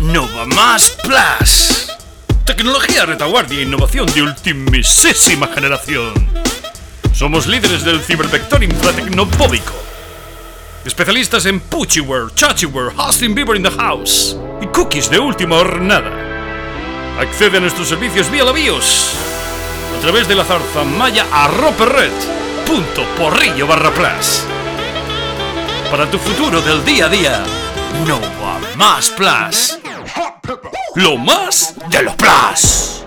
Nova Más Plus. Tecnología retaguardia e innovación de ultimísima generación. Somos líderes del cibervector infratecnofóbico. Especialistas en Puchiware, Chachiware, Hosting Beaver in the House y cookies de última hornada. Accede a nuestros servicios vía la BIOS a través de la zarzamaya @red.porrillo/plus. Para tu futuro del día a día, Nova Más Plus. Lo más de los Plus.